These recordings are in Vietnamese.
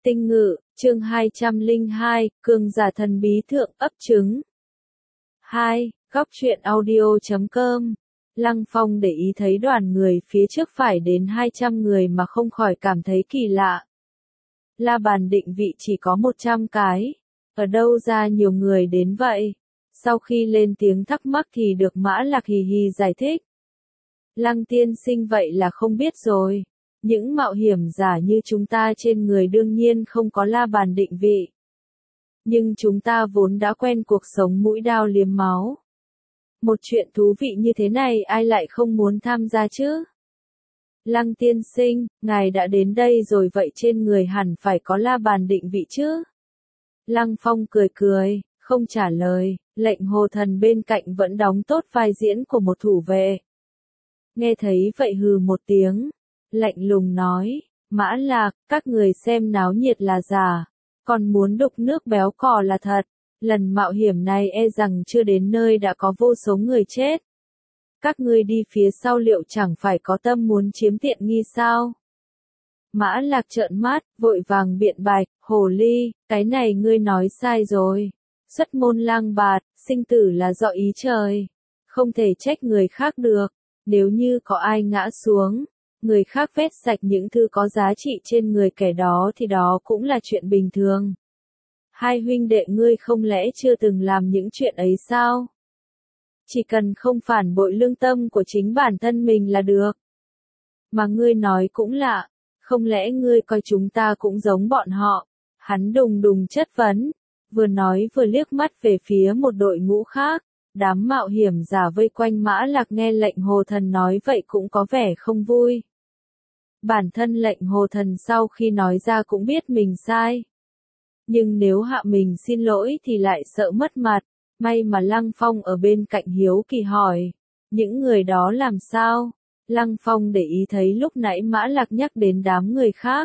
Tinh Ngự, chương 202, cường giả thần bí thượng ấp trứng. 2. Góc truyện audio.com. Lăng Phong để ý thấy đoàn người phía trước phải đến 200 người mà không khỏi cảm thấy kỳ lạ. La bàn định vị chỉ có 100 cái. Ở đâu ra nhiều người đến vậy? Sau khi lên tiếng thắc mắc thì được Mã Lạc hì hì giải thích. Lăng tiên sinh vậy là không biết rồi. Những mạo hiểm giả như chúng ta trên người đương nhiên không có la bàn định vị. Nhưng chúng ta vốn đã quen cuộc sống mũi đao liếm máu. Một chuyện thú vị như thế này ai lại không muốn tham gia chứ? Lăng tiên sinh, ngài đã đến đây rồi vậy trên người hẳn phải có la bàn định vị chứ? Lăng Phong cười cười, không trả lời, lệnh hồ thần bên cạnh vẫn đóng tốt vai diễn của một thủ vệ. Nghe thấy vậy hừ một tiếng, lạnh lùng nói, Mã Lạc, các người xem náo nhiệt là giả, còn muốn đục nước béo cò là thật, lần mạo hiểm này e rằng chưa đến nơi đã có vô số người chết. Các ngươi đi phía sau liệu chẳng phải có tâm muốn chiếm tiện nghi sao? Mã Lạc trợn mắt, vội vàng biện bạch, hồ ly, cái này ngươi nói sai rồi. Xuất môn lang bạt, sinh tử là do ý trời. Không thể trách người khác được, nếu như có ai ngã xuống, người khác vét sạch những thứ có giá trị trên người kẻ đó thì đó cũng là chuyện bình thường. Hai huynh đệ ngươi không lẽ chưa từng làm những chuyện ấy sao? Chỉ cần không phản bội lương tâm của chính bản thân mình là được. Mà ngươi nói cũng lạ, không lẽ ngươi coi chúng ta cũng giống bọn họ? Hắn đùng đùng chất vấn, vừa nói vừa liếc mắt về phía một đội ngũ khác. Đám mạo hiểm giả vây quanh Mã Lạc nghe lệnh hồ thần nói vậy cũng có vẻ không vui. Bản thân lệnh hồ thần sau khi nói ra cũng biết mình sai. Nhưng nếu hạ mình xin lỗi thì lại sợ mất mặt. May mà Lăng Phong ở bên cạnh hiếu kỳ hỏi. Những người đó làm sao? Lăng Phong để ý thấy lúc nãy Mã Lạc nhắc đến đám người khác.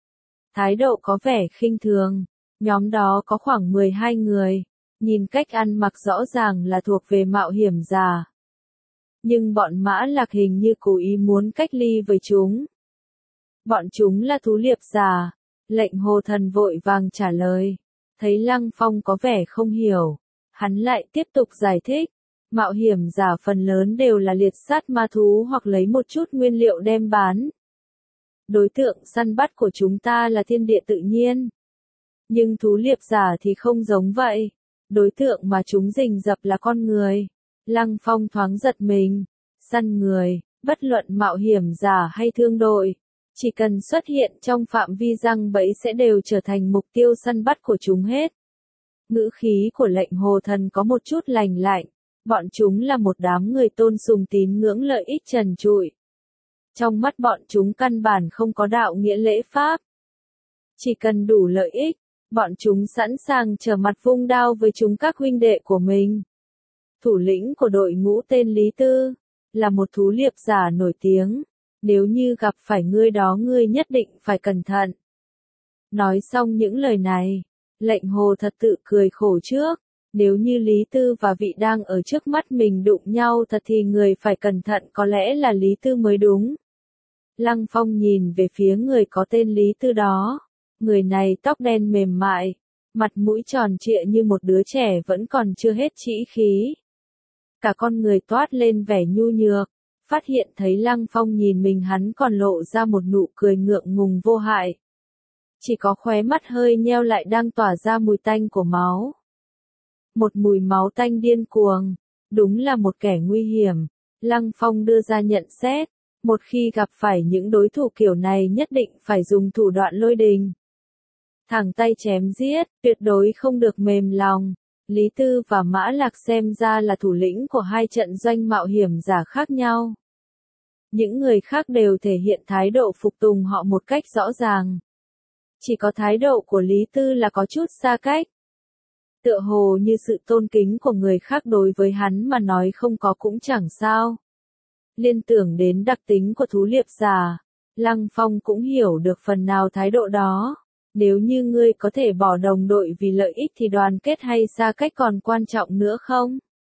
Thái độ có vẻ khinh thường. Nhóm đó có khoảng 12 người. Nhìn cách ăn mặc rõ ràng là thuộc về mạo hiểm giả. Nhưng bọn Mã Lạc hình như cố ý muốn cách ly với chúng. Bọn chúng là thú liệp giả. Lệnh hồ thần vội vàng trả lời. Thấy Lăng Phong có vẻ không hiểu. Hắn lại tiếp tục giải thích. Mạo hiểm giả phần lớn đều là liệt sát ma thú hoặc lấy một chút nguyên liệu đem bán. Đối tượng săn bắt của chúng ta là thiên địa tự nhiên. Nhưng thú liệp giả thì không giống vậy. Đối tượng mà chúng rình rập là con người. Lăng Phong thoáng giật mình. Săn người, bất luận mạo hiểm giả hay thương đội. Chỉ cần xuất hiện trong phạm vi giăng bẫy sẽ đều trở thành mục tiêu săn bắt của chúng hết. Ngữ khí của lệnh hồ thần có một chút lành lạnh. Bọn chúng là một đám người tôn sùng tín ngưỡng lợi ích trần trụi. Trong mắt bọn chúng căn bản không có đạo nghĩa lễ pháp. Chỉ cần đủ lợi ích, bọn chúng sẵn sàng trở mặt vung đao với chúng các huynh đệ của mình. Thủ lĩnh của đội ngũ tên Lý Tư, là một thú liệp giả nổi tiếng. Nếu như gặp phải ngươi đó ngươi nhất định phải cẩn thận. Nói xong những lời này, lệnh hồ thật tự cười khổ trước. Nếu như Lý Tư và vị đang ở trước mắt mình đụng nhau thật thì người phải cẩn thận có lẽ là Lý Tư mới đúng. Lăng Phong nhìn về phía người có tên Lý Tư đó. Người này tóc đen mềm mại, mặt mũi tròn trịa như một đứa trẻ vẫn còn chưa hết trĩ khí. Cả con người toát lên vẻ nhu nhược, phát hiện thấy Lăng Phong nhìn mình hắn còn lộ ra một nụ cười ngượng ngùng vô hại. Chỉ có khóe mắt hơi nheo lại đang tỏa ra mùi tanh của máu. Một mùi máu tanh điên cuồng, đúng là một kẻ nguy hiểm. Lăng Phong đưa ra nhận xét, một khi gặp phải những đối thủ kiểu này nhất định phải dùng thủ đoạn lôi đình. Thẳng tay chém giết, tuyệt đối không được mềm lòng. Lý Tư và Mã Lạc xem ra là thủ lĩnh của hai trận doanh mạo hiểm giả khác nhau. Những người khác đều thể hiện thái độ phục tùng họ một cách rõ ràng. Chỉ có thái độ của Lý Tư là có chút xa cách. Tựa hồ như sự tôn kính của người khác đối với hắn mà nói không có cũng chẳng sao. Liên tưởng đến đặc tính của thú liệp giả, Lăng Phong cũng hiểu được phần nào thái độ đó. Nếu như ngươi có thể bỏ đồng đội vì lợi ích thì đoàn kết hay xa cách còn quan trọng nữa không?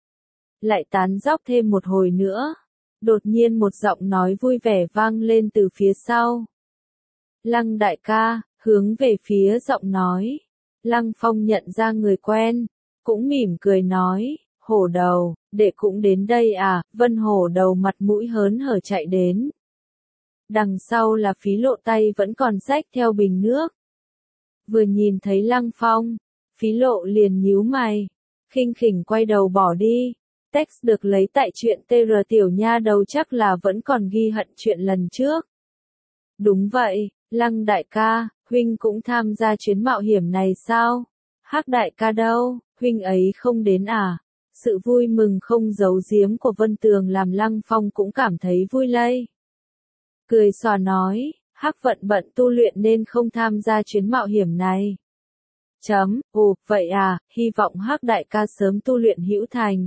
Lại tán dóc thêm một hồi nữa. Đột nhiên một giọng nói vui vẻ vang lên từ phía sau. Lăng đại ca, hướng về phía giọng nói. Lăng Phong nhận ra người quen, cũng mỉm cười nói, Hổ Đầu, đệ cũng đến đây à? Vân Hổ Đầu mặt mũi hớn hở chạy đến. Đằng sau là Phí Lộ tay vẫn còn xách theo bình nước. Vừa nhìn thấy Lăng Phong, Phí Lộ liền nhíu mày, khinh khỉnh quay đầu bỏ đi. Text được lấy tại chuyện TR tiểu nha đầu chắc là vẫn còn ghi hận chuyện lần trước. Đúng vậy, Lăng đại ca, huynh cũng tham gia chuyến mạo hiểm này sao? Hắc đại ca đâu, huynh ấy không đến à? Sự vui mừng không giấu giếm của Vân Tường làm Lăng Phong cũng cảm thấy vui lây. Cười xòa nói, Hắc Vận bận tu luyện nên không tham gia chuyến mạo hiểm này. Vậy à, hy vọng Hắc đại ca sớm tu luyện hữu thành.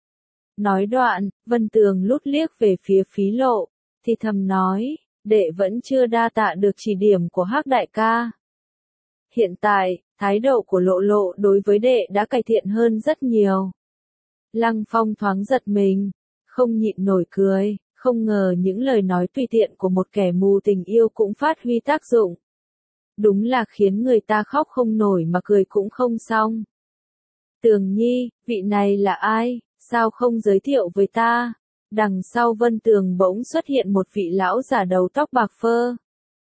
Nói đoạn, Vân Tường lút liếc về phía Phí Lộ, thì thầm nói, đệ vẫn chưa đa tạ được chỉ điểm của Hắc đại ca. Hiện tại, thái độ của Lộ Lộ đối với đệ đã cải thiện hơn rất nhiều. Lăng Phong thoáng giật mình, không nhịn nổi cười, không ngờ những lời nói tùy tiện của một kẻ mù tình yêu cũng phát huy tác dụng. Đúng là khiến người ta khóc không nổi mà cười cũng không xong. Tường Nhi, vị này là ai, sao không giới thiệu với ta? Đằng sau Vân Tường bỗng xuất hiện một vị lão già đầu tóc bạc phơ.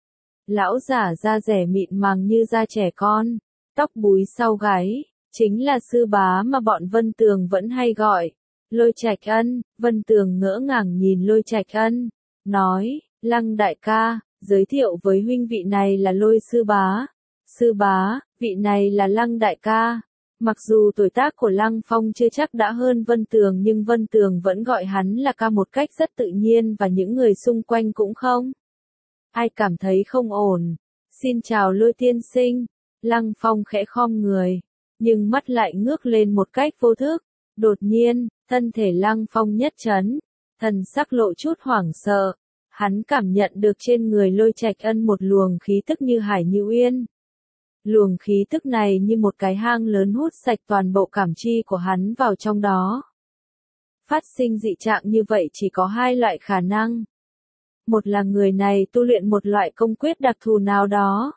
Lão giả da dẻ mịn màng như da trẻ con, tóc búi sau gáy, chính là sư bá mà bọn Vân Tường vẫn hay gọi. Lôi Trạch Ân. Vân Tường ngỡ ngàng nhìn Lôi Trạch Ân, nói, Lăng đại ca, giới thiệu với huynh vị này là Lôi sư bá. Sư bá, vị này là Lăng đại ca. Mặc dù tuổi tác của Lăng Phong chưa chắc đã hơn Vân Tường nhưng Vân Tường vẫn gọi hắn là ca một cách rất tự nhiên và những người xung quanh cũng không ai cảm thấy không ổn. Xin chào Lôi tiên sinh. Lăng Phong khẽ khom người, nhưng mắt lại ngước lên một cách vô thức. Đột nhiên, thân thể Lăng Phong nhất chấn, thần sắc lộ chút hoảng sợ. Hắn cảm nhận được trên người Lôi Trạch Ân một luồng khí tức như hải như uyên. Luồng khí tức này như một cái hang lớn hút sạch toàn bộ cảm chi của hắn vào trong đó. Phát sinh dị trạng như vậy chỉ có hai loại khả năng. Một là người này tu luyện một loại công quyết đặc thù nào đó.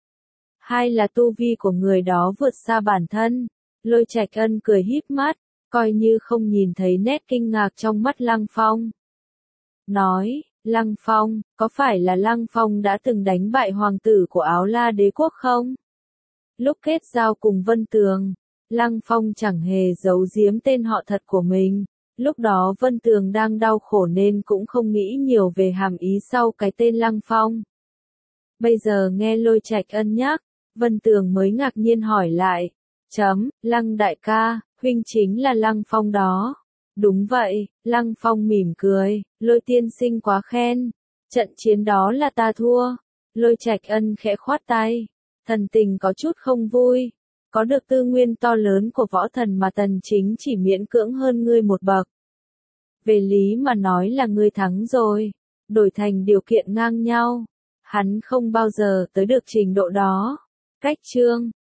Hai là tu vi của người đó vượt xa bản thân. Lôi Trạch Ân cười híp mắt, coi như không nhìn thấy nét kinh ngạc trong mắt Lăng Phong. Nói, Lăng Phong, có phải là Lăng Phong đã từng đánh bại hoàng tử của Áo La đế quốc không? Lúc kết giao cùng Vân Tường, Lăng Phong chẳng hề giấu giếm tên họ thật của mình. Lúc đó Vân Tường đang đau khổ nên cũng không nghĩ nhiều về hàm ý sau cái tên Lăng Phong. Bây giờ nghe Lôi Trạch Ân nhắc, Vân Tường mới ngạc nhiên hỏi lại. Lăng đại ca, huynh chính là Lăng Phong đó. Đúng vậy, Lăng Phong mỉm cười, Lôi tiên sinh quá khen. Trận chiến đó là ta thua. Lôi Trạch Ân khẽ khoát tay, thần tình có chút không vui. Có được tư nguyên to lớn của võ thần mà tần chính chỉ miễn cưỡng hơn ngươi một bậc. Về lý mà nói là ngươi thắng rồi, đổi thành điều kiện ngang nhau. Hắn không bao giờ tới được trình độ đó. Cách chương